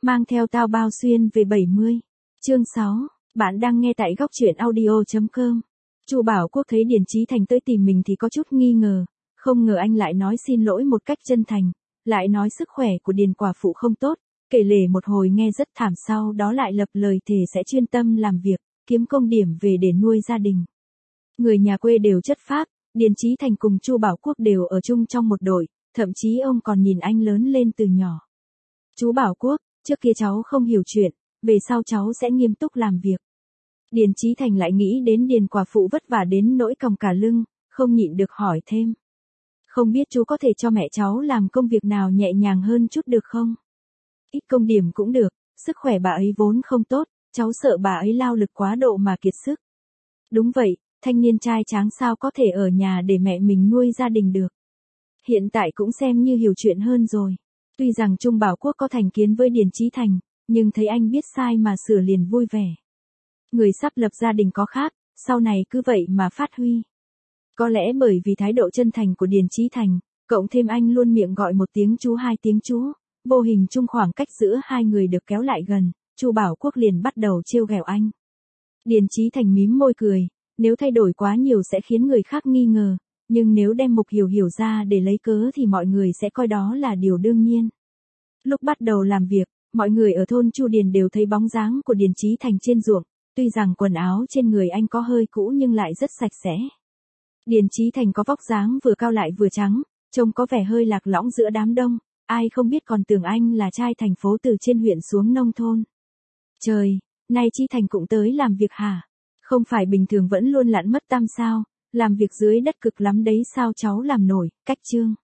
Mang theo tao bao xuyên về 70. Chương 6, bạn đang nghe tại góc truyện audio.com. Chu Bảo Quốc thấy Điền Chí Thành tới tìm mình thì có chút nghi ngờ, không ngờ anh lại nói xin lỗi một cách chân thành, lại nói sức khỏe của Điền quả phụ không tốt, kể lể một hồi nghe rất thảm, sau đó lại lập lời thề sẽ chuyên tâm làm việc, kiếm công điểm về để nuôi gia đình. Người nhà quê đều chất phác, Điền Chí Thành cùng Chu Bảo Quốc đều ở chung trong một đội, thậm chí ông còn nhìn anh lớn lên từ nhỏ. Chú Bảo Quốc, trước kia cháu không hiểu chuyện, về sau cháu sẽ nghiêm túc làm việc. Điền Chí Thành lại nghĩ đến Điền quả phụ vất vả đến nỗi còng cả lưng, không nhịn được hỏi thêm. Không biết chú có thể cho mẹ cháu làm công việc nào nhẹ nhàng hơn chút được không? Ít công điểm cũng được, sức khỏe bà ấy vốn không tốt, cháu sợ bà ấy lao lực quá độ mà kiệt sức. Đúng vậy, thanh niên trai tráng sao có thể ở nhà để mẹ mình nuôi gia đình được. Hiện tại cũng xem như hiểu chuyện hơn rồi. Tuy rằng Trung Bảo Quốc có thành kiến với Điền Chí Thành, nhưng thấy anh biết sai mà sửa liền vui vẻ. Người sắp lập gia đình có khác, sau này cứ vậy mà phát huy. Có lẽ bởi vì thái độ chân thành của Điền Chí Thành, cộng thêm anh luôn miệng gọi một tiếng chú hai tiếng chú, vô hình chung khoảng cách giữa hai người được kéo lại gần, Chu Bảo Quốc liền bắt đầu trêu ghẹo anh. Điền Chí Thành mím môi cười, nếu thay đổi quá nhiều sẽ khiến người khác nghi ngờ, nhưng nếu đem Mục Hiểu Hiểu ra để lấy cớ thì mọi người sẽ coi đó là điều đương nhiên. Lúc bắt đầu làm việc, mọi người ở thôn Chu Điền đều thấy bóng dáng của Điền Chí Thành trên ruộng, tuy rằng quần áo trên người anh có hơi cũ nhưng lại rất sạch sẽ. Điền Chí Thành có vóc dáng vừa cao lại vừa trắng, trông có vẻ hơi lạc lõng giữa đám đông, ai không biết còn tưởng anh là trai thành phố từ trên huyện xuống nông thôn. Trời, nay Chí Thành cũng tới làm việc hả? Không phải bình thường vẫn luôn lặn mất tăm sao, làm việc dưới đất cực lắm đấy sao cháu làm nổi, cách chương.